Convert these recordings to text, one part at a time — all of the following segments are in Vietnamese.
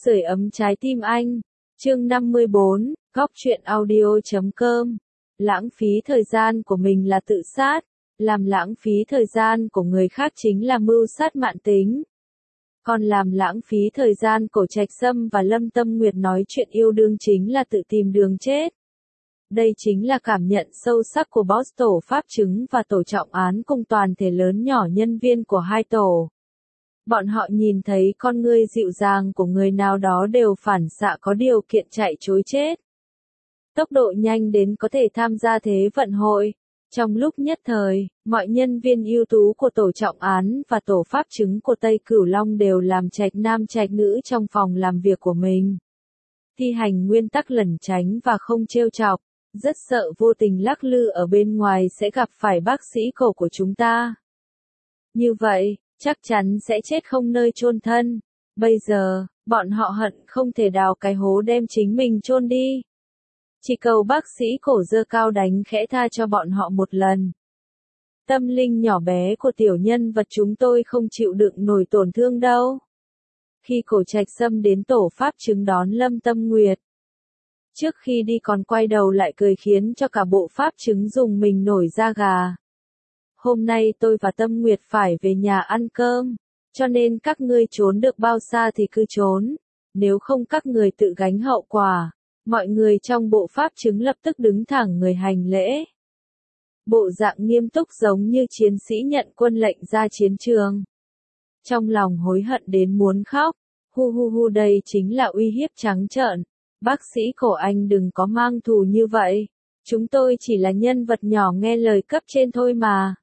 Sưởi ấm trái tim anh. Chương 54, Góc truyện audio.com. Lãng phí thời gian của mình là tự sát, làm lãng phí thời gian của người khác chính là mưu sát mạn tính. Còn làm lãng phí thời gian Cổ Trạch Sâm và Lâm Tâm Nguyệt nói chuyện yêu đương chính là tự tìm đường chết. Đây chính là cảm nhận sâu sắc của boss tổ pháp chứng và tổ trọng án cùng toàn thể lớn nhỏ nhân viên của hai tổ. Bọn họ nhìn thấy con ngươi dịu dàng của người nào đó đều phản xạ có điều kiện chạy trối chết. Tốc độ nhanh đến có thể tham gia thế vận hội. Trong lúc nhất thời, mọi nhân viên ưu tú của tổ trọng án và tổ pháp chứng của Tây Cửu Long đều làm trạch nam trạch nữ trong phòng làm việc của mình. Thi hành nguyên tắc lẩn tránh và không trêu chọc, rất sợ vô tình lắc lư ở bên ngoài sẽ gặp phải bác sĩ cổ của chúng ta. Như vậy, chắc chắn sẽ chết không nơi chôn thân. Bây giờ, bọn họ hận không thể đào cái hố đem chính mình chôn đi. Chỉ cầu bác sĩ cổ giơ cao đánh khẽ tha cho bọn họ một lần. Tâm linh nhỏ bé của tiểu nhân vật chúng tôi không chịu đựng nổi tổn thương đâu. Khi Cổ Trạch Sâm đến tổ pháp chứng đón Lâm Tâm Nguyệt, trước khi đi còn quay đầu lại cười khiến cho cả bộ pháp chứng dùng mình nổi da gà. Hôm nay tôi và Tâm Nguyệt phải về nhà ăn cơm, cho nên các ngươi trốn được bao xa thì cứ trốn, nếu không các người tự gánh hậu quả. Mọi người trong bộ pháp chứng lập tức đứng thẳng người hành lễ. Bộ dạng nghiêm túc giống như chiến sĩ nhận quân lệnh ra chiến trường. Trong lòng hối hận đến muốn khóc, hu đây chính là uy hiếp trắng trợn. Bác sĩ Cổ anh đừng có mang thù như vậy, chúng tôi chỉ là nhân vật nhỏ nghe lời cấp trên thôi mà.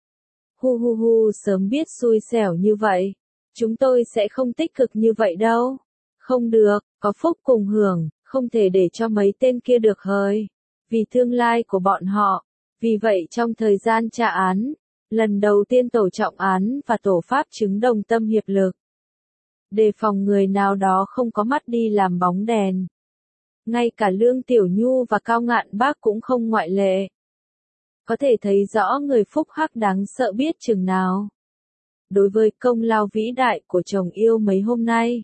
Hu sớm biết xui xẻo như vậy, chúng tôi sẽ không tích cực như vậy đâu. Không được, có phúc cùng hưởng, không thể để cho mấy tên kia được hời. Vì tương lai của bọn họ, vì vậy trong thời gian tra án, lần đầu tiên tổ trọng án và tổ pháp chứng đồng tâm hiệp lực. Đề phòng người nào đó không có mắt đi làm bóng đèn. Ngay cả Lương Tiểu Nhu và Cao Ngạn Bác cũng không ngoại lệ. Có thể thấy rõ người phúc hắc đáng sợ biết chừng nào. Đối với công lao vĩ đại của chồng yêu mấy hôm nay,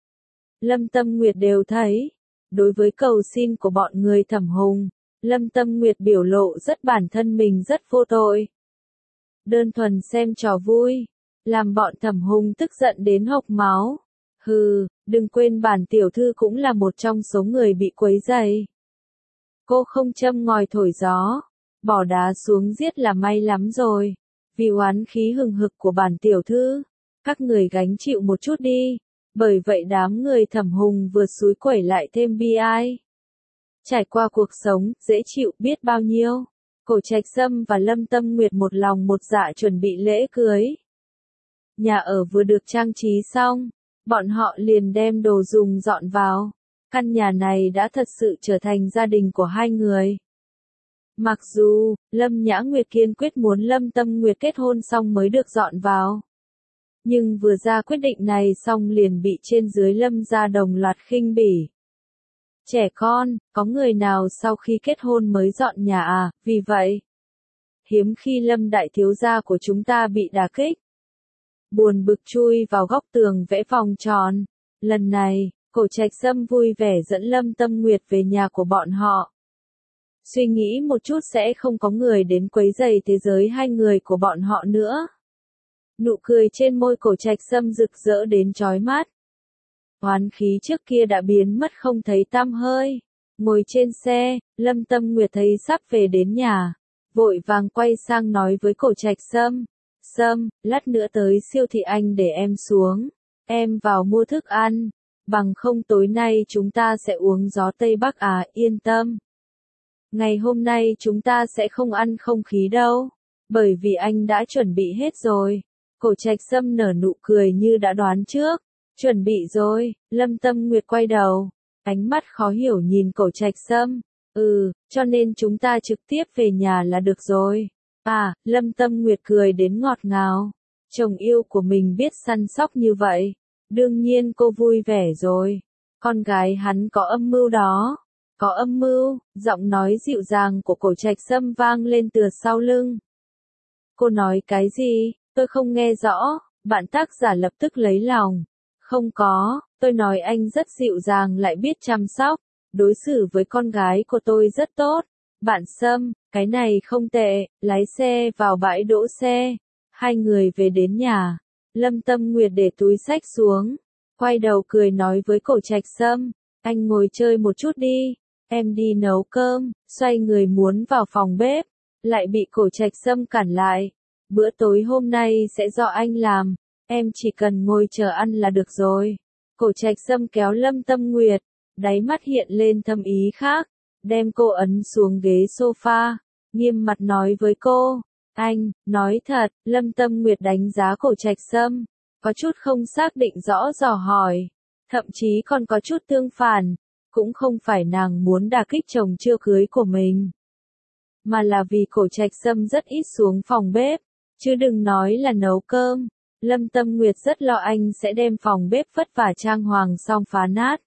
Lâm Tâm Nguyệt đều thấy. Đối với cầu xin của bọn người Thẩm Hùng, Lâm Tâm Nguyệt biểu lộ rất bản thân mình rất vô tội. Đơn thuần xem trò vui, làm bọn Thẩm Hùng tức giận đến hộc máu. Hừ, đừng quên bản tiểu thư cũng là một trong số người bị quấy rầy. Cô không châm ngòi thổi gió, bỏ đá xuống giết là may lắm rồi. Vì oán khí hừng hực của bản tiểu thư, các người gánh chịu một chút đi. Bởi vậy đám người Thẩm Hùng vừa xúi quẩy lại thêm bi ai. Trải qua cuộc sống, dễ chịu biết bao nhiêu. Cổ Trạch Sâm và Lâm Tâm Nguyệt một lòng một dạ chuẩn bị lễ cưới. Nhà ở vừa được trang trí xong, bọn họ liền đem đồ dùng dọn vào. Căn nhà này đã thật sự trở thành gia đình của hai người. Mặc dù, Lâm Nhã Nguyệt kiên quyết muốn Lâm Tâm Nguyệt kết hôn xong mới được dọn vào. Nhưng vừa ra quyết định này xong liền bị trên dưới Lâm gia đồng loạt khinh bỉ. Trẻ con, có người nào sau khi kết hôn mới dọn nhà à, vì vậy. Hiếm khi Lâm đại thiếu gia của chúng ta bị đả kích. Buồn bực chui vào góc tường vẽ vòng tròn. Lần này, Cổ Trạch Sâm vui vẻ dẫn Lâm Tâm Nguyệt về nhà của bọn họ. Suy nghĩ một chút sẽ không có người đến quấy rầy thế giới hai người của bọn họ nữa. Nụ cười trên môi Cổ Trạch Sâm rực rỡ đến chói mắt. Oán khí trước kia đã biến mất không thấy tăm hơi. Ngồi trên xe, Lâm Tâm Nguyệt thấy sắp về đến nhà, vội vàng quay sang nói với Cổ Trạch Sâm. Sâm, lát nữa tới siêu thị anh để em xuống. Em vào mua thức ăn. Bằng không tối nay chúng ta sẽ uống gió Tây Bắc à, yên tâm. Ngày hôm nay chúng ta sẽ không ăn không khí đâu. Bởi vì anh đã chuẩn bị hết rồi. Cổ Trạch Sâm nở nụ cười như đã đoán trước. Chuẩn bị rồi, Lâm Tâm Nguyệt quay đầu. Ánh mắt khó hiểu nhìn Cổ Trạch Sâm. Cho nên chúng ta trực tiếp về nhà là được rồi. À, Lâm Tâm Nguyệt cười đến ngọt ngào. Chồng yêu của mình biết săn sóc như vậy. Đương nhiên cô vui vẻ rồi. Con gái hắn có âm mưu đó. Có âm mưu, giọng nói dịu dàng của Cổ Trạch Sâm vang lên từ sau lưng. Cô nói cái gì? Tôi không nghe rõ. Bạn tác giả lập tức lấy lòng. Không có, tôi nói anh rất dịu dàng lại biết chăm sóc, đối xử với con gái của tôi rất tốt. Bạn Sâm, cái này không tệ, lái xe vào bãi đỗ xe. Hai người về đến nhà. Lâm Tâm Nguyệt để túi xách xuống, quay đầu cười nói với Cổ Trạch Sâm, anh ngồi chơi một chút đi, em đi nấu cơm. Xoay người muốn vào phòng bếp, lại bị Cổ Trạch Sâm cản lại. Bữa tối hôm nay sẽ do anh làm, em chỉ cần ngồi chờ ăn là được rồi. Cổ Trạch Sâm kéo Lâm Tâm Nguyệt, đáy mắt hiện lên thâm ý khác, đem cô ấn xuống ghế sofa, nghiêm mặt nói với cô, anh, nói thật. Lâm Tâm Nguyệt đánh giá Cổ Trạch Sâm, có chút không xác định rõ dò hỏi, thậm chí còn có chút tương phản, cũng không phải nàng muốn đả kích chồng chưa cưới của mình, mà là vì Cổ Trạch Sâm rất ít xuống phòng bếp, chứ đừng nói là nấu cơm. Lâm Tâm Nguyệt rất lo anh sẽ đem phòng bếp vất vả trang hoàng xong phá nát.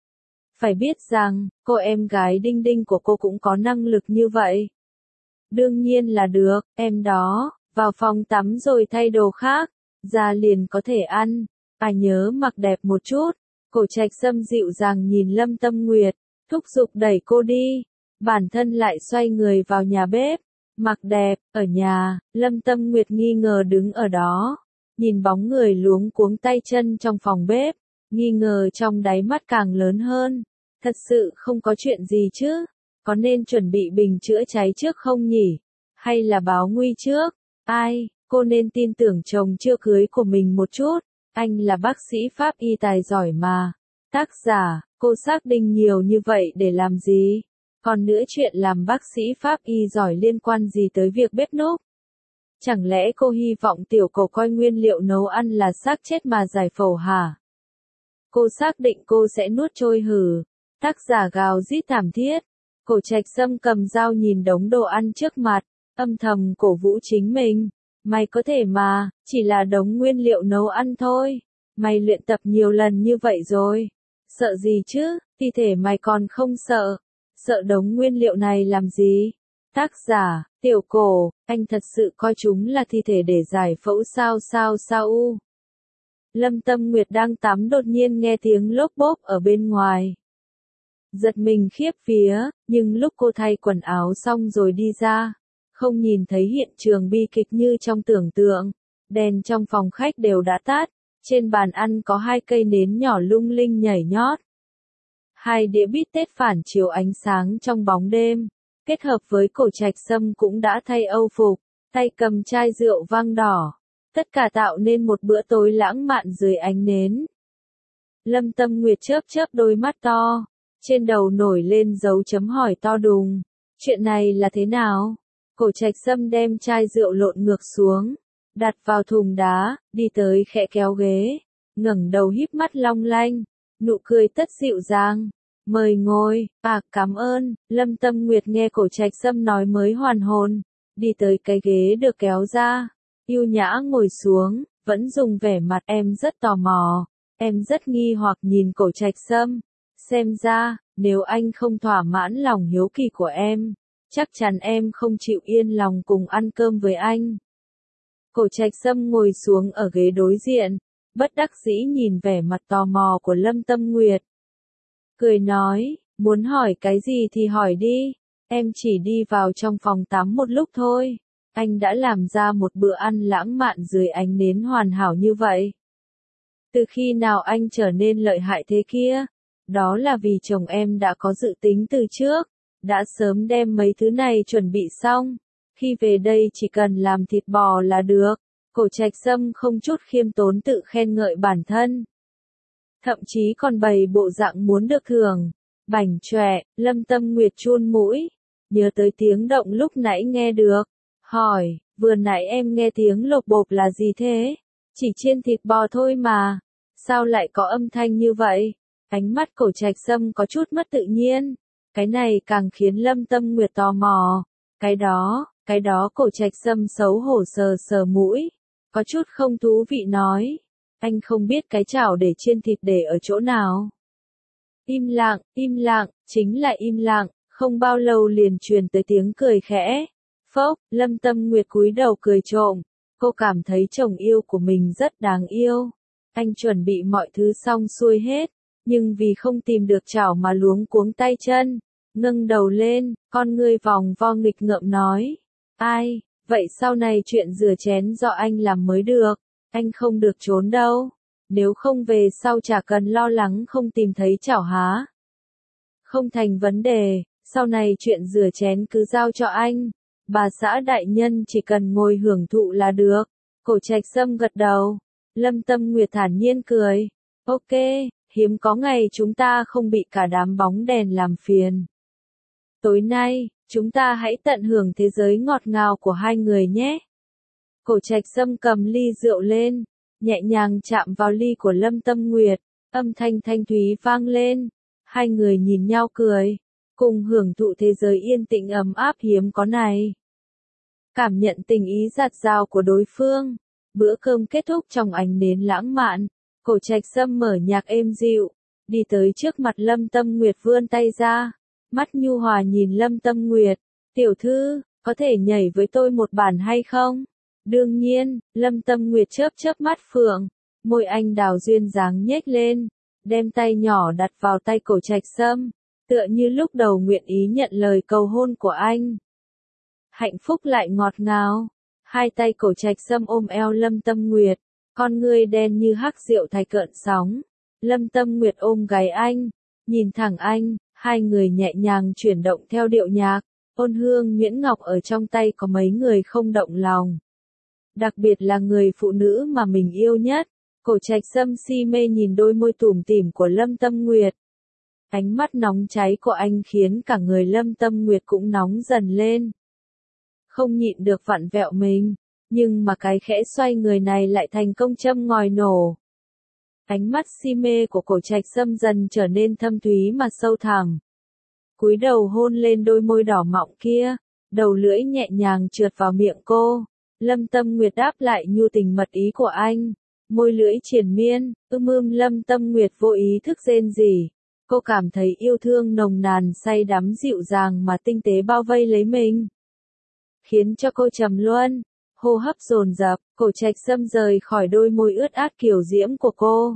Phải biết rằng, cô em gái Đinh Đinh của cô cũng có năng lực như vậy. Đương nhiên là được, em đó, vào phòng tắm rồi thay đồ khác, ra liền có thể ăn, nhớ mặc đẹp một chút. Cổ Trạch Sâm dịu dàng nhìn Lâm Tâm Nguyệt, thúc giục đẩy cô đi, bản thân lại xoay người vào nhà bếp, mặc đẹp. Ở nhà, Lâm Tâm Nguyệt nghi ngờ đứng ở đó, nhìn bóng người luống cuống tay chân trong phòng bếp, nghi ngờ trong đáy mắt càng lớn hơn. Thật sự không có chuyện gì chứ? Có nên chuẩn bị bình chữa cháy trước không nhỉ? Hay là báo nguy trước? Ai, cô nên tin tưởng chồng chưa cưới của mình một chút. Anh là bác sĩ pháp y tài giỏi mà. Tác giả, cô xác định nhiều như vậy để làm gì? Còn nữa, chuyện làm bác sĩ pháp y giỏi liên quan gì tới việc bếp núc? Chẳng lẽ cô hy vọng tiểu cổ coi nguyên liệu nấu ăn là xác chết mà giải phẫu hả? Cô xác định cô sẽ nuốt trôi hử? Tác giả gào rít thảm thiết. Cổ Trạch Sâm cầm dao nhìn đống đồ ăn trước mặt, âm thầm cổ vũ chính mình. Mày có thể mà, chỉ là đống nguyên liệu nấu ăn thôi. Mày luyện tập nhiều lần như vậy rồi. Sợ gì chứ, thi thể mày còn không sợ. Sợ đống nguyên liệu này làm gì? Tác giả, tiểu cổ, anh thật sự coi chúng là thi thể để giải phẫu sao u. Lâm Tâm Nguyệt đang tắm đột nhiên nghe tiếng lốp bốp ở bên ngoài. Giật mình khiếp vía, nhưng lúc cô thay quần áo xong rồi đi ra, không nhìn thấy hiện trường bi kịch như trong tưởng tượng. Đèn trong phòng khách đều đã tắt, trên bàn ăn có 2 cây nến nhỏ lung linh nhảy nhót. 2 đĩa bít tết phản chiếu ánh sáng trong bóng đêm, kết hợp với Cổ Trạch Sâm cũng đã thay âu phục, tay cầm chai rượu vang đỏ. Tất cả tạo nên một bữa tối lãng mạn dưới ánh nến. Lâm Tâm Nguyệt chớp chớp đôi mắt to, trên đầu nổi lên dấu chấm hỏi to đùng. Chuyện này là thế nào? Cổ Trạch Sâm đem chai rượu lộn ngược xuống, đặt vào thùng đá, đi tới khẽ kéo ghế, ngẩng đầu híp mắt long lanh, nụ cười tất dịu dàng. Mời ngồi. Cảm ơn. Lâm Tâm Nguyệt nghe Cổ Trạch Sâm nói mới hoàn hồn, đi tới cái ghế được kéo ra, yêu nhã ngồi xuống, vẫn dùng vẻ mặt em rất tò mò, em rất nghi hoặc nhìn Cổ Trạch Sâm. Xem ra, nếu anh không thỏa mãn lòng hiếu kỳ của em, chắc chắn em không chịu yên lòng cùng ăn cơm với anh. Cổ Trạch Sâm ngồi xuống ở ghế đối diện, bất đắc dĩ nhìn vẻ mặt tò mò của Lâm Tâm Nguyệt. Cười nói, muốn hỏi cái gì thì hỏi đi, em chỉ đi vào trong phòng tắm một lúc thôi. Anh đã làm ra một bữa ăn lãng mạn dưới ánh nến hoàn hảo như vậy. Từ khi nào anh trở nên lợi hại thế kia? Đó là vì chồng em đã có dự tính từ trước, đã sớm đem mấy thứ này chuẩn bị xong. Khi về đây chỉ cần làm thịt bò là được. Cổ Trạch Sâm không chút khiêm tốn tự khen ngợi bản thân. Thậm chí còn bày bộ dạng muốn được thưởng. Bảnh chọe. Lâm Tâm Nguyệt chun mũi, nhớ tới tiếng động lúc nãy nghe được. Hỏi, vừa nãy em nghe tiếng lộp bộp là gì thế? Chỉ chiên thịt bò thôi mà. Sao lại có âm thanh như vậy? Ánh mắt Cổ Trạch Sâm có chút mất tự nhiên. Cái này càng khiến Lâm Tâm Nguyệt tò mò. Cái đó Cổ Trạch Sâm xấu hổ sờ sờ mũi, có chút không thú vị nói. Anh không biết cái chảo để chiên thịt để ở chỗ nào. Im lặng, chính là im lặng, không bao lâu liền truyền tới tiếng cười khẽ. Phốc, Lâm Tâm Nguyệt cúi đầu cười trộm, cô cảm thấy chồng yêu của mình rất đáng yêu. Anh chuẩn bị mọi thứ xong xuôi hết, nhưng vì không tìm được chảo mà luống cuống tay chân, ngẩng đầu lên, con ngươi vòng vo nghịch ngợm nói. Ai, vậy sau này chuyện rửa chén do anh làm mới được, anh không được trốn đâu, nếu không về sau chả cần lo lắng không tìm thấy chảo há. Không thành vấn đề, sau này chuyện rửa chén cứ giao cho anh, bà xã đại nhân chỉ cần ngồi hưởng thụ là được. Cổ Trạch Sâm gật đầu, Lâm Tâm Nguyệt thản nhiên cười. Ok, hiếm có ngày chúng ta không bị cả đám bóng đèn làm phiền. Tối nay, chúng ta hãy tận hưởng thế giới ngọt ngào của hai người nhé. Cổ Trạch Sâm cầm ly rượu lên, nhẹ nhàng chạm vào ly của Lâm Tâm Nguyệt, âm thanh thanh thúy vang lên. Hai người nhìn nhau cười, cùng hưởng thụ thế giới yên tĩnh ấm áp hiếm có này. Cảm nhận tình ý dạt dào của đối phương, bữa cơm kết thúc trong ánh nến lãng mạn, Cổ Trạch Sâm mở nhạc êm dịu, đi tới trước mặt Lâm Tâm Nguyệt vươn tay ra, mắt nhu hòa nhìn Lâm Tâm Nguyệt, tiểu thư, có thể nhảy với tôi một bản hay không? Đương nhiên, Lâm Tâm Nguyệt chớp chớp mắt phượng, môi anh đào duyên dáng nhếch lên, đem tay nhỏ đặt vào tay Cổ Trạch Sâm, tựa như lúc đầu nguyện ý nhận lời cầu hôn của anh. Hạnh phúc lại ngọt ngào, hai tay Cổ Trạch Sâm ôm eo Lâm Tâm Nguyệt, con ngươi đen như hắc rượu thay cợn sóng. Lâm Tâm Nguyệt ôm gáy anh, nhìn thẳng anh, hai người nhẹ nhàng chuyển động theo điệu nhạc, ôn hương nhuyễn ngọc ở trong tay có mấy người không động lòng. Đặc biệt là người phụ nữ mà mình yêu nhất. Cổ Trạch Sâm si mê nhìn đôi môi tủm tỉm của Lâm Tâm Nguyệt. Ánh mắt nóng cháy của anh khiến cả người Lâm Tâm Nguyệt cũng nóng dần lên. Không nhịn được vặn vẹo mình, nhưng mà cái khẽ xoay người này lại thành công châm ngòi nổ. Ánh mắt si mê của Cổ Trạch Sâm dần trở nên thâm thúy mà sâu thẳm. Cúi đầu hôn lên đôi môi đỏ mọng kia, đầu lưỡi nhẹ nhàng trượt vào miệng cô. Lâm Tâm Nguyệt đáp lại nhu tình mật ý của anh. Môi lưỡi triền miên, Lâm Tâm Nguyệt vô ý thức rên rỉ. Cô cảm thấy yêu thương nồng nàn say đắm dịu dàng mà tinh tế bao vây lấy mình. Khiến cho cô trầm luân, hô hấp dồn dập, Cổ Trạch Sâm rời khỏi đôi môi ướt át kiều diễm của cô.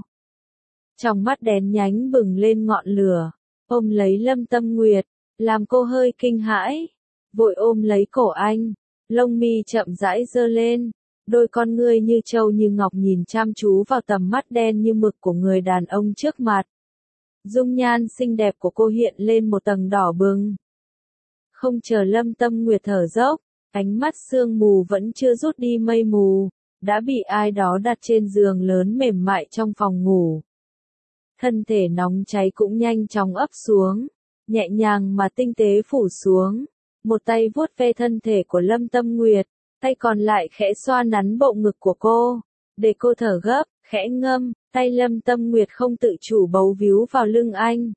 Trong mắt đen nhánh bừng lên ngọn lửa, ôm lấy Lâm Tâm Nguyệt, làm cô hơi kinh hãi. Vội ôm lấy cổ anh, lông mi chậm rãi giơ lên. Đôi con ngươi như trâu như ngọc nhìn chăm chú vào tầm mắt đen như mực của người đàn ông trước mặt. Dung nhan xinh đẹp của cô hiện lên một tầng đỏ bừng. Không chờ Lâm Tâm Nguyệt thở dốc, ánh mắt sương mù vẫn chưa rút đi mây mù, đã bị ai đó đặt trên giường lớn mềm mại trong phòng ngủ. Thân thể nóng cháy cũng nhanh chóng ấp xuống, nhẹ nhàng mà tinh tế phủ xuống. Một tay vuốt ve thân thể của Lâm Tâm Nguyệt, tay còn lại khẽ xoa nắn bộ ngực của cô, để cô thở gấp, khẽ ngâm, tay Lâm Tâm Nguyệt không tự chủ bấu víu vào lưng anh.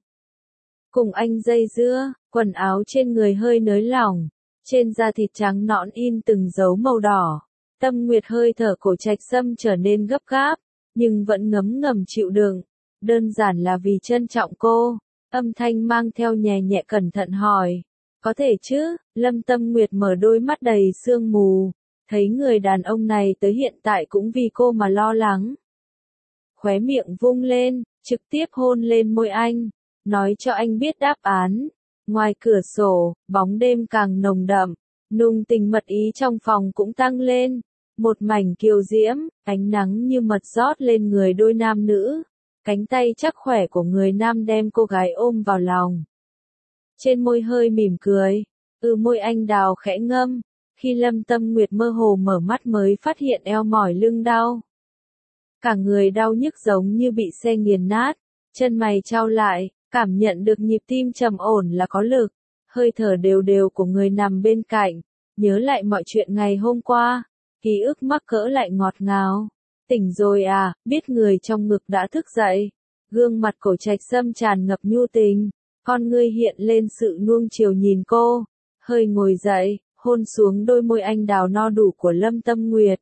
Cùng anh dây dưa, quần áo trên người hơi nới lỏng, trên da thịt trắng nõn in từng dấu màu đỏ. Tâm Nguyệt hơi thở Cổ Trạch Sâm trở nên gấp gáp, nhưng vẫn ngấm ngầm chịu đựng, đơn giản là vì trân trọng cô. Âm thanh mang theo nhẹ nhẹ cẩn thận hỏi, có thể chứ? Lâm Tâm Nguyệt mở đôi mắt đầy sương mù, thấy người đàn ông này tới hiện tại cũng vì cô mà lo lắng. Khóe miệng vung lên, trực tiếp hôn lên môi anh, nói cho anh biết đáp án. Ngoài cửa sổ, bóng đêm càng nồng đậm, nung tình mật ý trong phòng cũng tăng lên. Một mảnh kiều diễm, ánh nắng như mật rót lên người đôi nam nữ. Cánh tay chắc khỏe của người nam đem cô gái ôm vào lòng. Trên môi hơi mỉm cười, môi anh đào khẽ ngâm. Khi Lâm Tâm Nguyệt mơ hồ mở mắt mới phát hiện eo mỏi lưng đau. Cả người đau nhức giống như bị xe nghiền nát, chân mày chau lại, cảm nhận được nhịp tim trầm ổn là có lực, hơi thở đều đều của người nằm bên cạnh, nhớ lại mọi chuyện ngày hôm qua, ký ức mắc cỡ lại ngọt ngào. Tỉnh rồi à, biết người trong ngực đã thức dậy, gương mặt Cổ Trạch Sâm tràn ngập nhu tình, con ngươi hiện lên sự nuông chiều nhìn cô, hơi ngồi dậy, hôn xuống đôi môi anh đào no đủ của Lâm Tâm Nguyệt.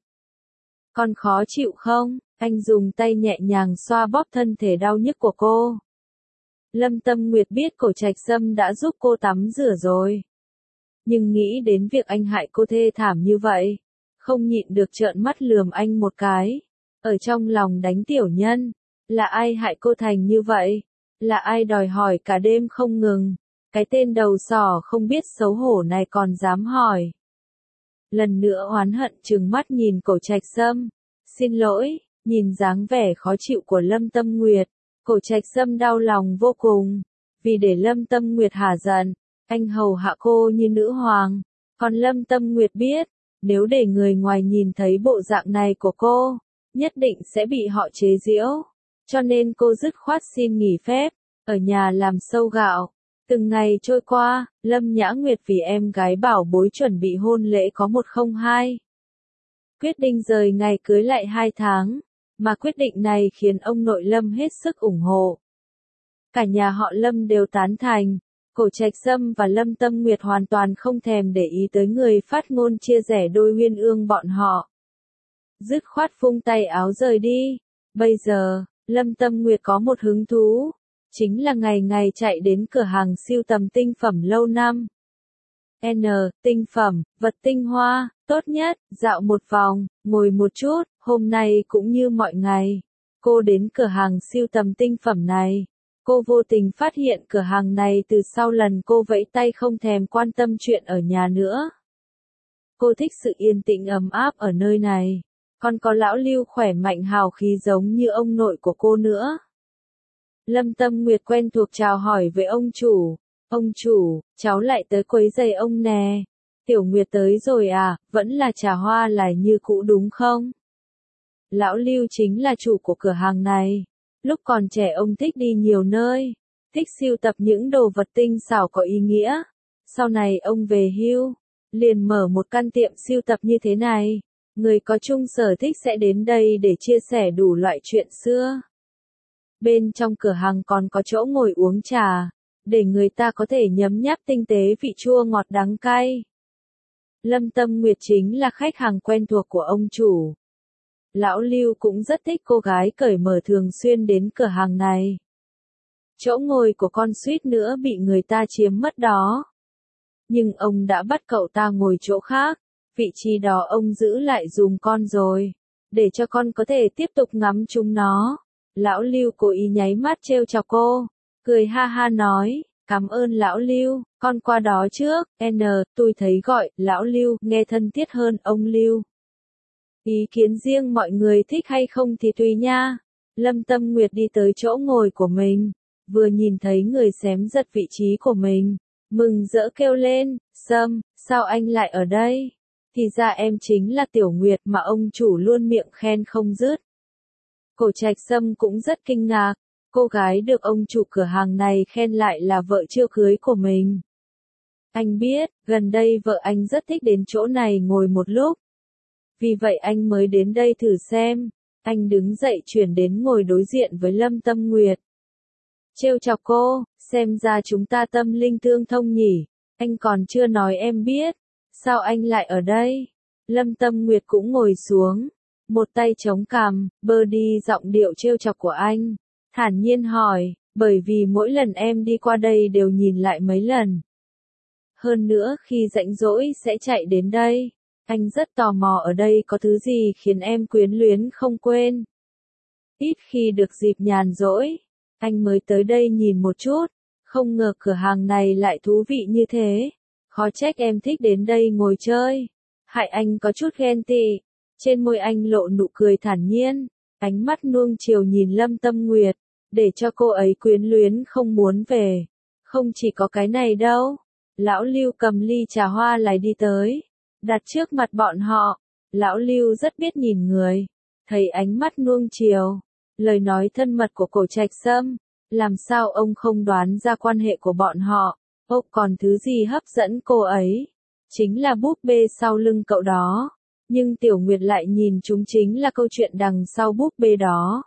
Con khó chịu không? Anh dùng tay nhẹ nhàng xoa bóp thân thể đau nhức của cô. Lâm Tâm Nguyệt biết Cổ Trạch Sâm đã giúp cô tắm rửa rồi. Nhưng nghĩ đến việc anh hại cô thê thảm như vậy, không nhịn được trợn mắt lườm anh một cái. ở trong lòng đánh tiểu nhân. Là ai hại cô thành như vậy? Là ai đòi hỏi cả đêm không ngừng? Cái tên đầu sỏ không biết xấu hổ này còn dám hỏi. Lần nữa oán hận trừng mắt nhìn Cổ Trạch Sâm. Xin lỗi, nhìn dáng vẻ khó chịu của Lâm Tâm Nguyệt. Cổ Trạch Sâm đau lòng vô cùng. Vì để Lâm Tâm Nguyệt hả giận, anh hầu hạ cô như nữ hoàng. Còn Lâm Tâm Nguyệt biết, nếu để người ngoài nhìn thấy bộ dạng này của cô, nhất định sẽ bị họ chế giễu. Cho nên cô dứt khoát xin nghỉ phép, ở nhà làm sâu gạo. Từng ngày trôi qua, Lâm Nhã Nguyệt vì em gái bảo bối chuẩn bị hôn lễ có 102. Quyết định rời ngày cưới lại 2 tháng, mà quyết định này khiến ông nội Lâm hết sức ủng hộ. Cả nhà họ Lâm đều tán thành, Cổ Trạch Sâm và Lâm Tâm Nguyệt hoàn toàn không thèm để ý tới người phát ngôn chia rẽ đôi uyên ương bọn họ. Dứt khoát phung tay áo rời đi. Bây giờ, Lâm Tâm Nguyệt có một hứng thú, chính là ngày ngày chạy đến cửa hàng sưu tầm tinh phẩm lâu năm. Tinh phẩm, vật tinh hoa, tốt nhất, dạo một vòng, ngồi một chút, hôm nay cũng như mọi ngày. Cô đến cửa hàng sưu tầm tinh phẩm này. Cô vô tình phát hiện cửa hàng này từ sau lần cô vẫy tay không thèm quan tâm chuyện ở nhà nữa. Cô thích sự yên tĩnh ấm áp ở nơi này. Còn có lão Lưu khỏe mạnh hào khí giống như ông nội của cô nữa. Lâm Tâm Nguyệt quen thuộc chào hỏi với ông chủ. Ông chủ, cháu lại tới quấy rầy ông nè. Tiểu Nguyệt tới rồi à, vẫn là trà hoa lại như cũ đúng không? Lão Lưu chính là chủ của cửa hàng này. Lúc còn trẻ ông thích đi nhiều nơi, thích sưu tập những đồ vật tinh xảo có ý nghĩa. Sau này ông về hưu, liền mở một căn tiệm sưu tập như thế này. Người có chung sở thích sẽ đến đây để chia sẻ đủ loại chuyện xưa. Bên trong cửa hàng còn có chỗ ngồi uống trà, để người ta có thể nhấm nháp tinh tế vị chua ngọt đắng cay. Lâm Tâm Nguyệt chính là khách hàng quen thuộc của ông chủ. Lão Lưu cũng rất thích cô gái cởi mở thường xuyên đến cửa hàng này. Chỗ ngồi của con suýt nữa bị người ta chiếm mất đó. Nhưng ông đã bắt cậu ta ngồi chỗ khác, vị trí đó ông giữ lại dùm con rồi, để cho con có thể tiếp tục ngắm chúng nó. Lão Lưu cố ý nháy mắt trêu chọc cô, cười ha ha nói, cảm ơn lão Lưu, con qua đó trước, tôi thấy gọi, lão Lưu, nghe thân thiết hơn ông Lưu. Ý kiến riêng mọi người thích hay không thì tùy nha. Lâm Tâm Nguyệt đi tới chỗ ngồi của mình, vừa nhìn thấy người xém giật vị trí của mình, mừng rỡ kêu lên, Sâm, sao anh lại ở đây? Thì ra em chính là Tiểu Nguyệt mà ông chủ luôn miệng khen không dứt. Cổ Trạch Sâm cũng rất kinh ngạc, cô gái được ông chủ cửa hàng này khen lại là vợ chưa cưới của mình. Anh biết, gần đây vợ anh rất thích đến chỗ này ngồi một lúc. Vì vậy anh mới đến đây thử xem. Anh đứng dậy chuyển đến ngồi đối diện với Lâm Tâm Nguyệt. Trêu chọc cô, xem ra chúng ta tâm linh tương thông nhỉ. Anh còn chưa nói em biết. Sao anh lại ở đây? Lâm Tâm Nguyệt cũng ngồi xuống. Một tay chống cằm, bơ đi giọng điệu trêu chọc của anh. Thản nhiên hỏi, bởi vì mỗi lần em đi qua đây đều nhìn lại mấy lần. Hơn nữa khi rảnh rỗi sẽ chạy đến đây. Anh rất tò mò ở đây có thứ gì khiến em quyến luyến không quên. Ít khi được dịp nhàn rỗi, anh mới tới đây nhìn một chút, không ngờ cửa hàng này lại thú vị như thế. Khó trách em thích đến đây ngồi chơi. Hại anh có chút ghen tị. Trên môi anh lộ nụ cười thản nhiên, ánh mắt nuông chiều nhìn Lâm Tâm Nguyệt, để cho cô ấy quyến luyến không muốn về. Không chỉ có cái này đâu. Lão Lưu cầm ly trà hoa lại đi tới, đặt trước mặt bọn họ. Lão Lưu rất biết nhìn người, thấy ánh mắt nuông chiều, lời nói thân mật của Cổ Trạch Sâm, làm sao ông không đoán ra quan hệ của bọn họ. Còn thứ gì hấp dẫn cô ấy? Chính là búp bê sau lưng cậu đó. Nhưng Tiểu Nguyệt lại nhìn chúng chính là câu chuyện đằng sau búp bê đó.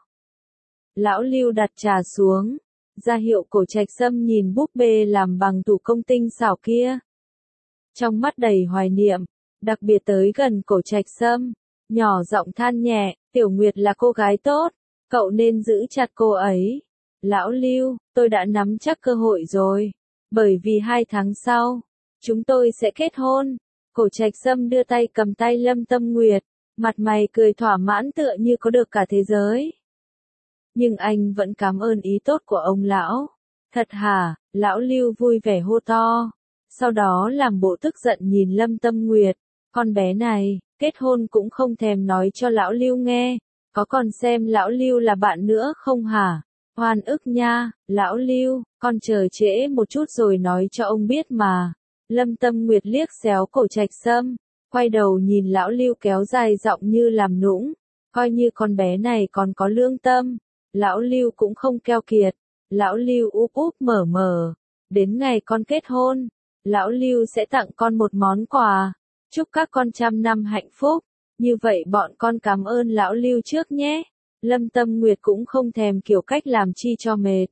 Lão Lưu đặt trà xuống, ra hiệu Cổ Trạch Sâm nhìn búp bê làm bằng thủ công tinh xảo kia. Trong mắt đầy hoài niệm, đặc biệt tới gần Cổ Trạch Sâm, nhỏ giọng than nhẹ, Tiểu Nguyệt là cô gái tốt, cậu nên giữ chặt cô ấy. Lão Lưu, tôi đã nắm chắc cơ hội rồi, bởi vì 2 tháng sau, chúng tôi sẽ kết hôn. Cổ Trạch Sâm đưa tay cầm tay Lâm Tâm Nguyệt, Mặt mày cười thỏa mãn tựa như có được cả thế giới. Nhưng anh vẫn cảm ơn ý tốt của ông lão. Thật hả? Lão Lưu vui vẻ hô to. Sau đó làm bộ tức giận nhìn Lâm Tâm Nguyệt. Con bé này, kết hôn cũng không thèm nói cho lão Lưu nghe. Có còn xem lão Lưu là bạn nữa không hả? Oan ức nha, lão Lưu, con chờ trễ một chút rồi nói cho ông biết mà. Lâm Tâm Nguyệt liếc xéo Cổ Trạch Sâm, quay đầu nhìn lão Lưu kéo dài giọng như làm nũng. Coi như con bé này còn có lương tâm. Lão Lưu cũng không keo kiệt. Lão Lưu úp úp mở mở. Đến ngày con kết hôn, lão Lưu sẽ tặng con một món quà. Chúc các con trăm năm hạnh phúc. Như vậy bọn con cảm ơn lão Lưu trước nhé. Lâm Tâm Nguyệt cũng không thèm kiểu cách làm chi cho mệt.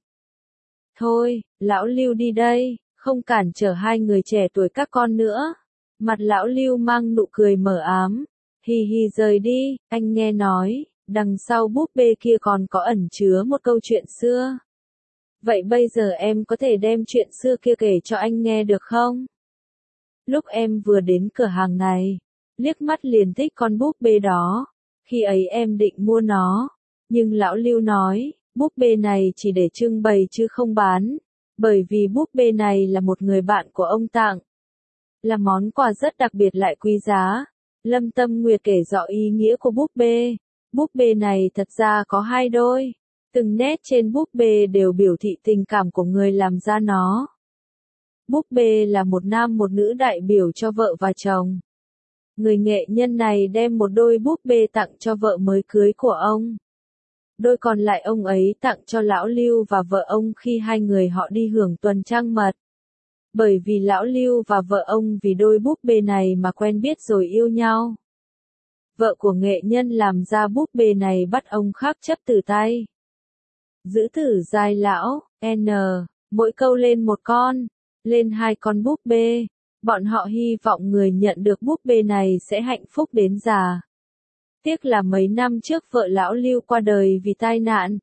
Thôi, lão Lưu đi đây, không cản trở hai người trẻ tuổi các con nữa. Mặt lão Lưu mang nụ cười mờ ám. Hì hì rời đi, anh nghe nói, đằng sau búp bê kia còn có ẩn chứa một câu chuyện xưa. Vậy bây giờ em có thể đem chuyện xưa kia kể cho anh nghe được không? Lúc em vừa đến cửa hàng này, liếc mắt liền thích con búp bê đó. Khi ấy em định mua nó, nhưng lão Lưu nói, búp bê này chỉ để trưng bày chứ không bán, bởi vì búp bê này là một người bạn của ông tặng. Là món quà rất đặc biệt lại quý giá. Lâm Tâm Nguyệt kể rõ ý nghĩa của búp bê. Búp bê này thật ra có hai đôi. Từng nét trên búp bê đều biểu thị tình cảm của người làm ra nó. Búp bê là một nam một nữ đại biểu cho vợ và chồng. Người nghệ nhân này đem một đôi búp bê tặng cho vợ mới cưới của ông. Đôi còn lại ông ấy tặng cho lão Lưu và vợ ông khi hai người họ đi hưởng tuần trăng mật. Bởi vì lão Lưu và vợ ông vì đôi búp bê này mà quen biết rồi yêu nhau. Vợ của nghệ nhân làm ra búp bê này bắt ông khắc chấp từ tay. Giữ tử giai lão, N, mỗi câu lên một con, lên hai con búp bê. Bọn họ hy vọng người nhận được búp bê này sẽ hạnh phúc đến già. Tiếc là mấy năm trước vợ lão Lưu qua đời vì tai nạn.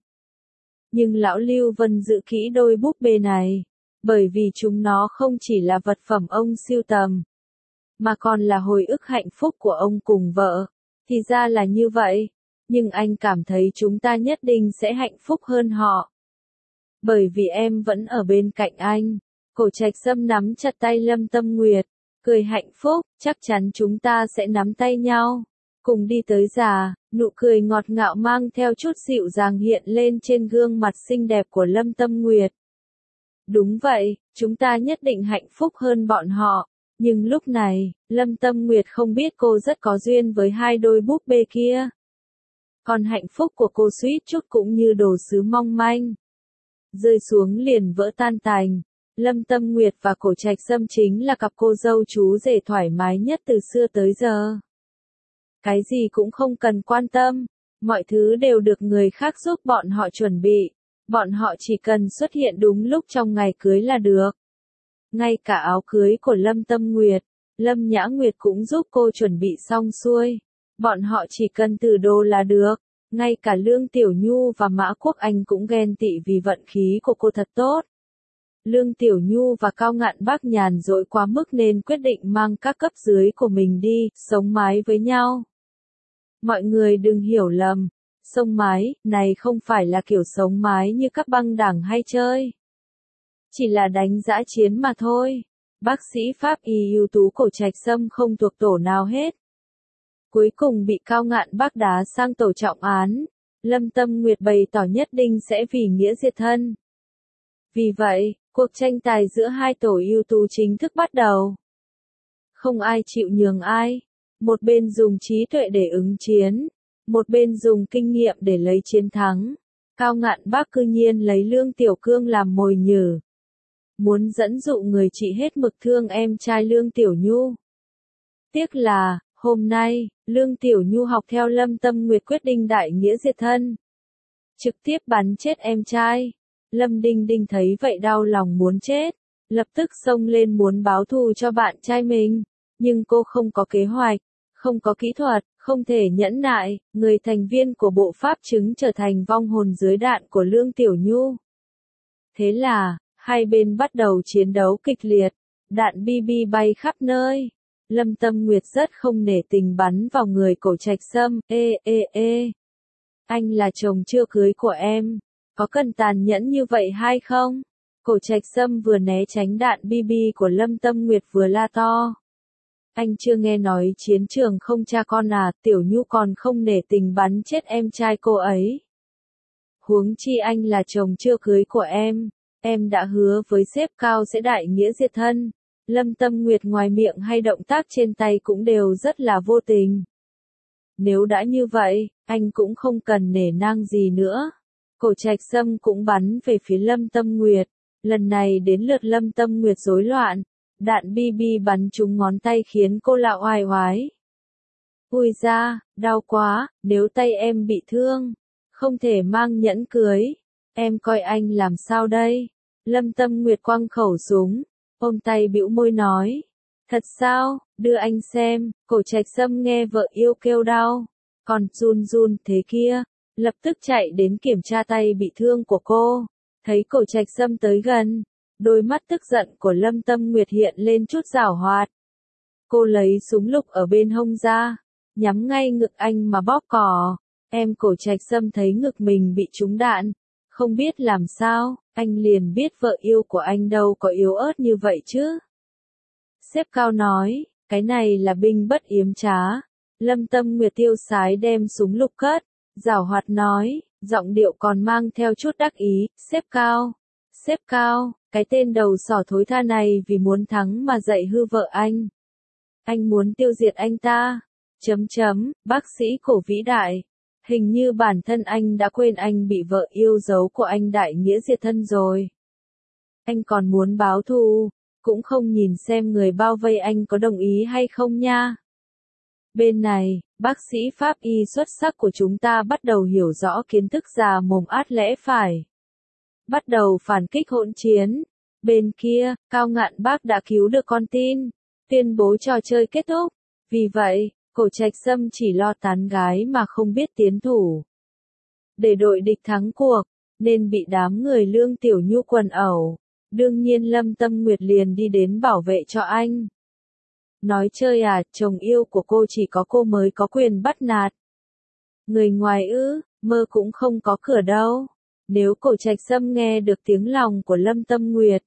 Nhưng lão Lưu vẫn giữ kỹ đôi búp bê này, bởi vì chúng nó không chỉ là vật phẩm ông sưu tầm, mà còn là hồi ức hạnh phúc của ông cùng vợ. Thì ra là như vậy, nhưng anh cảm thấy chúng ta nhất định sẽ hạnh phúc hơn họ. Bởi vì em vẫn ở bên cạnh anh. Cổ Trạch Sâm nắm chặt tay Lâm Tâm Nguyệt, cười hạnh phúc, chắc chắn chúng ta sẽ nắm tay nhau, cùng đi tới già. Nụ cười ngọt ngào mang theo chút dịu dàng hiện lên trên gương mặt xinh đẹp của Lâm Tâm Nguyệt. Đúng vậy, chúng ta nhất định hạnh phúc hơn bọn họ. Nhưng lúc này, Lâm Tâm Nguyệt không biết cô rất có duyên với hai đôi búp bê kia. Còn hạnh phúc của cô suýt chút cũng như đồ sứ mong manh. Rơi xuống liền vỡ tan tành. Lâm Tâm Nguyệt và Cổ Trạch Sâm chính là cặp cô dâu chú rể thoải mái nhất từ xưa tới giờ. Cái gì cũng không cần quan tâm, mọi thứ đều được người khác giúp bọn họ chuẩn bị. Bọn họ chỉ cần xuất hiện đúng lúc trong ngày cưới là được. Ngay cả áo cưới của Lâm Tâm Nguyệt, Lâm Nhã Nguyệt cũng giúp cô chuẩn bị xong xuôi. Bọn họ chỉ cần từ đồ là được. Ngay cả Lương Tiểu Nhu và Mã Quốc Anh cũng ghen tị vì vận khí của cô thật tốt. Lương Tiểu Nhu và Cao Ngạn Bác nhàn rỗi quá mức nên quyết định mang các cấp dưới của mình đi, sống mái với nhau. Mọi người đừng hiểu lầm, sống mái này không phải là kiểu sống mái như các băng đảng hay chơi. Chỉ là đánh dã chiến mà thôi. Bác sĩ pháp y ưu tú Cổ Trạch Sâm không thuộc tổ nào hết. Cuối cùng bị Cao Ngạn Bác đá sang tổ trọng án. Lâm Tâm Nguyệt bày tỏ nhất định sẽ vì nghĩa diệt thân. Vì vậy, cuộc tranh tài giữa hai tổ ưu tú chính thức bắt đầu. Không ai chịu nhường ai. Một bên dùng trí tuệ để ứng chiến, một bên dùng kinh nghiệm để lấy chiến thắng. Cao Ngạn Bác cư nhiên lấy Lương Tiểu Cương làm mồi nhử. Muốn dẫn dụ người chị hết mực thương em trai Lương Tiểu Nhu. Tiếc là, hôm nay, Lương Tiểu Nhu học theo Lâm Tâm Nguyệt quyết định đại nghĩa diệt thân. Trực tiếp bắn chết em trai. Lâm Đinh Đinh thấy vậy đau lòng muốn chết. Lập tức xông lên muốn báo thù cho bạn trai mình. Nhưng cô không có kế hoạch, không có kỹ thuật, không thể nhẫn nại. Người thành viên của bộ pháp chứng trở thành vong hồn dưới đạn của Lương Tiểu Nhu. Thế là, hai bên bắt đầu chiến đấu kịch liệt. Đạn BB bay khắp nơi. Lâm Tâm Nguyệt rất không nể tình bắn vào người Cổ Trạch Sâm, ê. Anh là chồng chưa cưới của em, có cần tàn nhẫn như vậy hay không? Cổ Trạch Sâm vừa né tránh đạn BB của Lâm Tâm Nguyệt vừa la to. Anh chưa nghe nói chiến trường không cha con à, Tiểu Nhu còn không nể tình bắn chết em trai cô ấy. Huống chi anh là chồng chưa cưới của em đã hứa với sếp Cao sẽ đại nghĩa diệt thân. Lâm Tâm Nguyệt ngoài miệng hay động tác trên tay cũng đều rất là vô tình. Nếu đã như vậy, anh cũng không cần nể nang gì nữa. Cổ Trạch Sâm cũng bắn về phía Lâm Tâm Nguyệt. Lần này đến lượt Lâm Tâm Nguyệt rối loạn. Đạn BB bắn trúng ngón tay khiến cô lạo oai oái. Ui da, đau quá, nếu tay em bị thương, không thể mang nhẫn cưới. Em coi anh làm sao đây? Lâm Tâm Nguyệt quăng khẩu súng, ôm tay bĩu môi nói. Thật sao, đưa anh xem. Cổ Trạch Sâm nghe vợ yêu kêu đau, còn run thế kia, lập tức chạy đến kiểm tra tay bị thương của cô. Thấy Cổ Trạch Sâm tới gần, đôi mắt tức giận của Lâm Tâm Nguyệt hiện lên chút giảo hoạt. Cô lấy súng lục ở bên hông ra, nhắm ngay ngực anh mà bóp cò. Em Cổ Trạch Sâm thấy ngực mình bị trúng đạn, không biết làm sao, anh liền biết vợ yêu của anh đâu có yếu ớt như vậy chứ. Sếp Cao nói, cái này là binh bất yếm trá. Lâm Tâm Nguyệt tiêu sái đem súng lục cất, giảo hoạt nói, giọng điệu còn mang theo chút đắc ý, sếp Cao, cái tên đầu sỏ thối tha này vì muốn thắng mà dạy hư vợ anh. Anh muốn tiêu diệt anh ta. Bác sĩ Cổ vĩ đại. Hình như bản thân anh đã quên anh bị vợ yêu dấu của anh đại nghĩa diệt thân rồi. Anh còn muốn báo thù, cũng không nhìn xem người bao vây anh có đồng ý hay không nha. Bên này, bác sĩ pháp y xuất sắc của chúng ta bắt đầu hiểu rõ kiến thức già mồm át lẽ phải. Bắt đầu phản kích hỗn chiến. Bên kia, Cao Ngạn Bác đã cứu được con tin, tuyên bố trò chơi kết thúc. Vì vậy, Cổ Trạch Sâm chỉ lo tán gái mà không biết tiến thủ. Để đội địch thắng cuộc, nên bị đám người Lương Tiểu Nhu quần ẩu. Đương nhiên Lâm Tâm Nguyệt liền đi đến bảo vệ cho anh. Nói chơi à, chồng yêu của cô chỉ có cô mới có quyền bắt nạt. Người ngoài ư, mơ cũng không có cửa đâu. Nếu Cổ Trạch Sâm nghe được tiếng lòng của Lâm Tâm Nguyệt,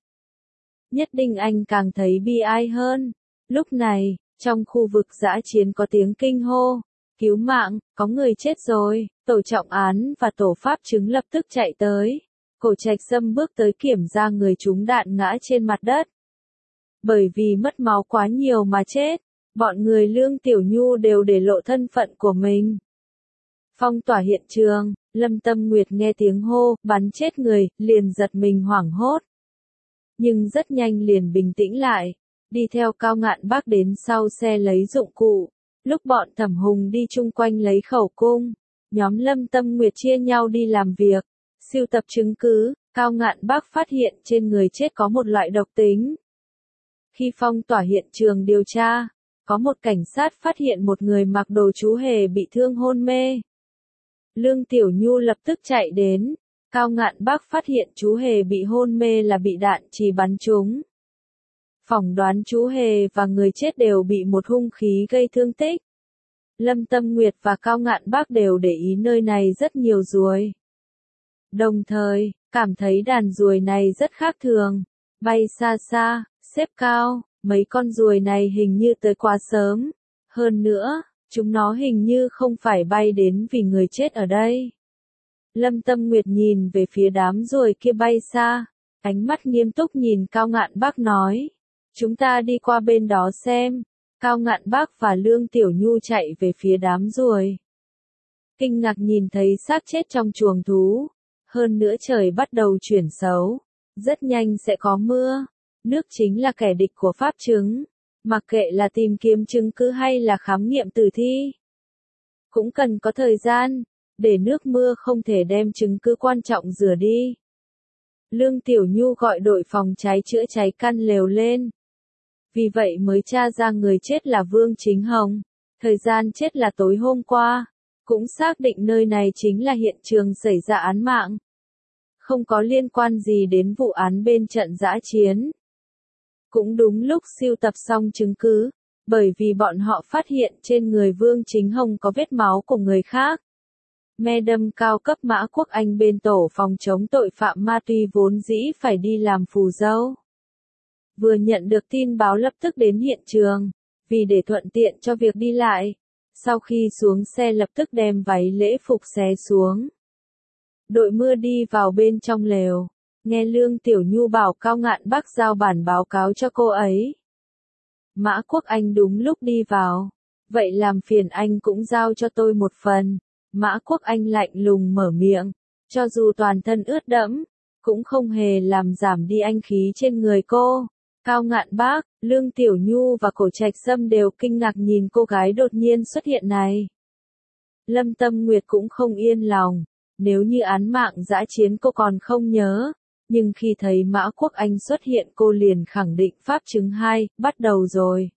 nhất định anh càng thấy bi ai hơn. Lúc này, trong khu vực dã chiến có tiếng kinh hô, cứu mạng, có người chết rồi. Tổ trọng án và tổ pháp chứng lập tức chạy tới. Cổ Trạch Sâm bước tới kiểm tra người trúng đạn ngã trên mặt đất. Bởi vì mất máu quá nhiều mà chết, bọn người Lương Tiểu Nhu đều để lộ thân phận của mình. Phong tỏa hiện trường, Lâm Tâm Nguyệt nghe tiếng hô, bắn chết người, liền giật mình hoảng hốt. Nhưng rất nhanh liền bình tĩnh lại, đi theo Cao Ngạn Bác đến sau xe lấy dụng cụ. Lúc bọn Thẩm Hùng đi chung quanh lấy khẩu cung, nhóm Lâm Tâm Nguyệt chia nhau đi làm việc, sưu tập chứng cứ. Cao Ngạn Bác phát hiện trên người chết có một loại độc tính. Khi phong tỏa hiện trường điều tra, có một cảnh sát phát hiện một người mặc đồ chú hề bị thương hôn mê. Lương Tiểu Nhu lập tức chạy đến. Cao Ngạn Bác phát hiện chú hề bị hôn mê là bị đạn chì bắn trúng. Phỏng đoán chú hề và người chết đều bị một hung khí gây thương tích. Lâm Tâm Nguyệt và Cao Ngạn Bác đều để ý nơi này rất nhiều ruồi. Đồng thời, cảm thấy đàn ruồi này rất khác thường. Bay xa xa, sếp Cao, mấy con ruồi này hình như tới quá sớm. Hơn nữa, chúng nó hình như không phải bay đến vì người chết ở đây. Lâm Tâm Nguyệt nhìn về phía đám ruồi kia bay xa, ánh mắt nghiêm túc nhìn Cao Ngạn Bác nói. Chúng ta đi qua bên đó xem. Cao Ngạn Bác và Lương Tiểu Nhu chạy về phía đám ruồi. Kinh ngạc nhìn thấy xác chết trong chuồng thú. Hơn nữa trời bắt đầu chuyển xấu. Rất nhanh sẽ có mưa. Nước chính là kẻ địch của pháp chứng. Mặc kệ là tìm kiếm chứng cứ hay là khám nghiệm tử thi, cũng cần có thời gian, để nước mưa không thể đem chứng cứ quan trọng rửa đi. Lương Tiểu Nhu gọi đội phòng cháy chữa cháy căn lều lên. Vì vậy mới tra ra người chết là Vương Chính Hồng. Thời gian chết là tối hôm qua. Cũng xác định nơi này chính là hiện trường xảy ra án mạng. Không có liên quan gì đến vụ án bên trận dã chiến. Cũng đúng lúc sưu tập xong chứng cứ, Bởi vì bọn họ phát hiện trên người Vương Chính Hồng có vết máu của người khác. Madam cao cấp Mã Quốc Anh bên tổ phòng chống tội phạm ma túy vốn dĩ phải đi làm phù dâu. Vừa nhận được tin báo lập tức đến hiện trường, vì để thuận tiện cho việc đi lại. Sau khi xuống xe lập tức đem váy lễ phục xé xuống. Đội mưa đi vào bên trong lều, nghe Lương Tiểu Nhu bảo Cao Ngạn Bắc giao bản báo cáo cho cô ấy. Mã Quốc Anh đúng lúc đi vào. Vậy làm phiền anh cũng giao cho tôi một phần. Mã Quốc Anh lạnh lùng mở miệng. Cho dù toàn thân ướt đẫm, cũng không hề làm giảm đi anh khí trên người cô. Cao Ngạn Bắc, Lương Tiểu Nhu và Cổ Trạch Sâm đều kinh ngạc nhìn cô gái đột nhiên xuất hiện này. Lâm Tâm Nguyệt cũng không yên lòng. Nếu như án mạng dã chiến cô còn không nhớ. Nhưng khi thấy Mã Quốc Anh xuất hiện cô liền khẳng định pháp chứng 2, bắt đầu rồi.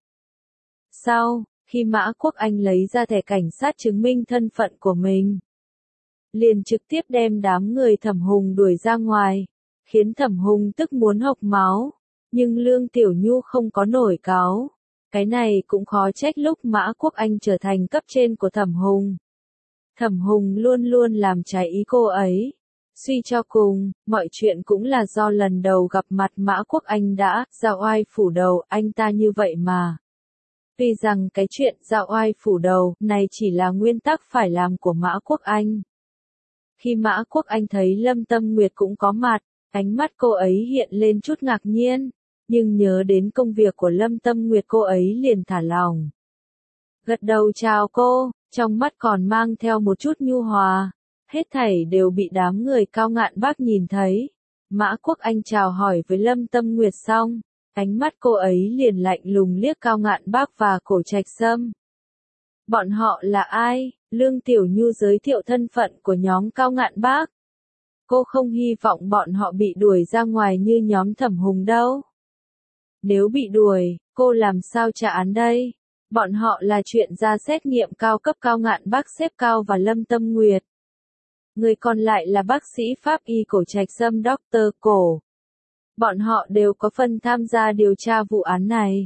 Sau, khi Mã Quốc Anh lấy ra thẻ cảnh sát chứng minh thân phận của mình, liền trực tiếp đem đám người Thẩm Hùng đuổi ra ngoài, khiến Thẩm Hùng tức muốn hộc máu, nhưng Lương Tiểu Nhu không có nổi cáu. Cái này cũng khó trách lúc Mã Quốc Anh trở thành cấp trên của Thẩm Hùng. Thẩm Hùng luôn luôn làm trái ý cô ấy. Suy cho cùng, mọi chuyện cũng là do lần đầu gặp mặt Mã Quốc Anh đã ra oai phủ đầu anh ta như vậy mà. Tuy rằng cái chuyện ra oai phủ đầu này chỉ là nguyên tắc phải làm của Mã Quốc Anh. Khi Mã Quốc Anh thấy Lâm Tâm Nguyệt cũng có mặt, ánh mắt cô ấy hiện lên chút ngạc nhiên, nhưng nhớ đến công việc của Lâm Tâm Nguyệt cô ấy liền thả lỏng. Gật đầu chào cô, trong mắt còn mang theo một chút nhu hòa. Hết thảy đều bị đám người Cao Ngạn Bắc nhìn thấy. Mã Quốc Anh chào hỏi với Lâm Tâm Nguyệt xong, ánh mắt cô ấy liền lạnh lùng liếc Cao Ngạn Bắc và Cổ Trạch Sâm. Bọn họ là ai? Lương Tiểu Nhu giới thiệu thân phận của nhóm Cao Ngạn Bắc. Cô không hy vọng bọn họ bị đuổi ra ngoài như nhóm Thẩm Hùng đâu. Nếu bị đuổi, cô làm sao trả án đây? Bọn họ là chuyện ra xét nghiệm cao cấp Cao Ngạn Bắc xếp cao và Lâm Tâm Nguyệt. Người còn lại là bác sĩ pháp y Cổ Trạch Sâm Dr. Cổ. Bọn họ đều có phần tham gia điều tra vụ án này.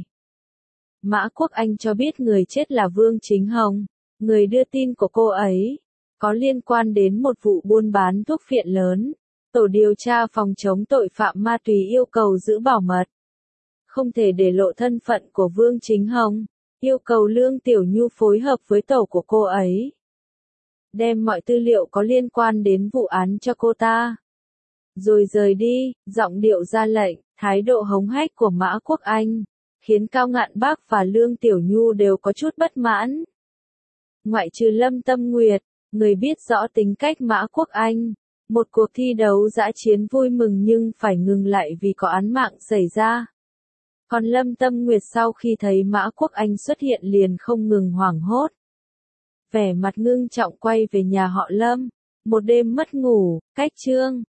Mã Quốc Anh cho biết người chết là Vương Chính Hồng, người đưa tin của cô ấy, có liên quan đến một vụ buôn bán thuốc phiện lớn. Tổ điều tra phòng chống tội phạm ma túy yêu cầu giữ bảo mật. Không thể để lộ thân phận của Vương Chính Hồng, yêu cầu Lương Tiểu Nhu phối hợp với tổ của cô ấy. Đem mọi tư liệu có liên quan đến vụ án cho cô ta. Rồi rời đi, giọng điệu ra lệnh, thái độ hống hách của Mã Quốc Anh, khiến Cao Ngạn Bắc và Lương Tiểu Nhu đều có chút bất mãn. Ngoại trừ Lâm Tâm Nguyệt, người biết rõ tính cách Mã Quốc Anh, một cuộc thi đấu dã chiến vui mừng nhưng phải ngừng lại vì có án mạng xảy ra. Còn Lâm Tâm Nguyệt sau khi thấy Mã Quốc Anh xuất hiện liền không ngừng hoảng hốt. Vẻ mặt ngưng trọng quay về nhà họ Lâm. Một đêm mất ngủ, cách chương.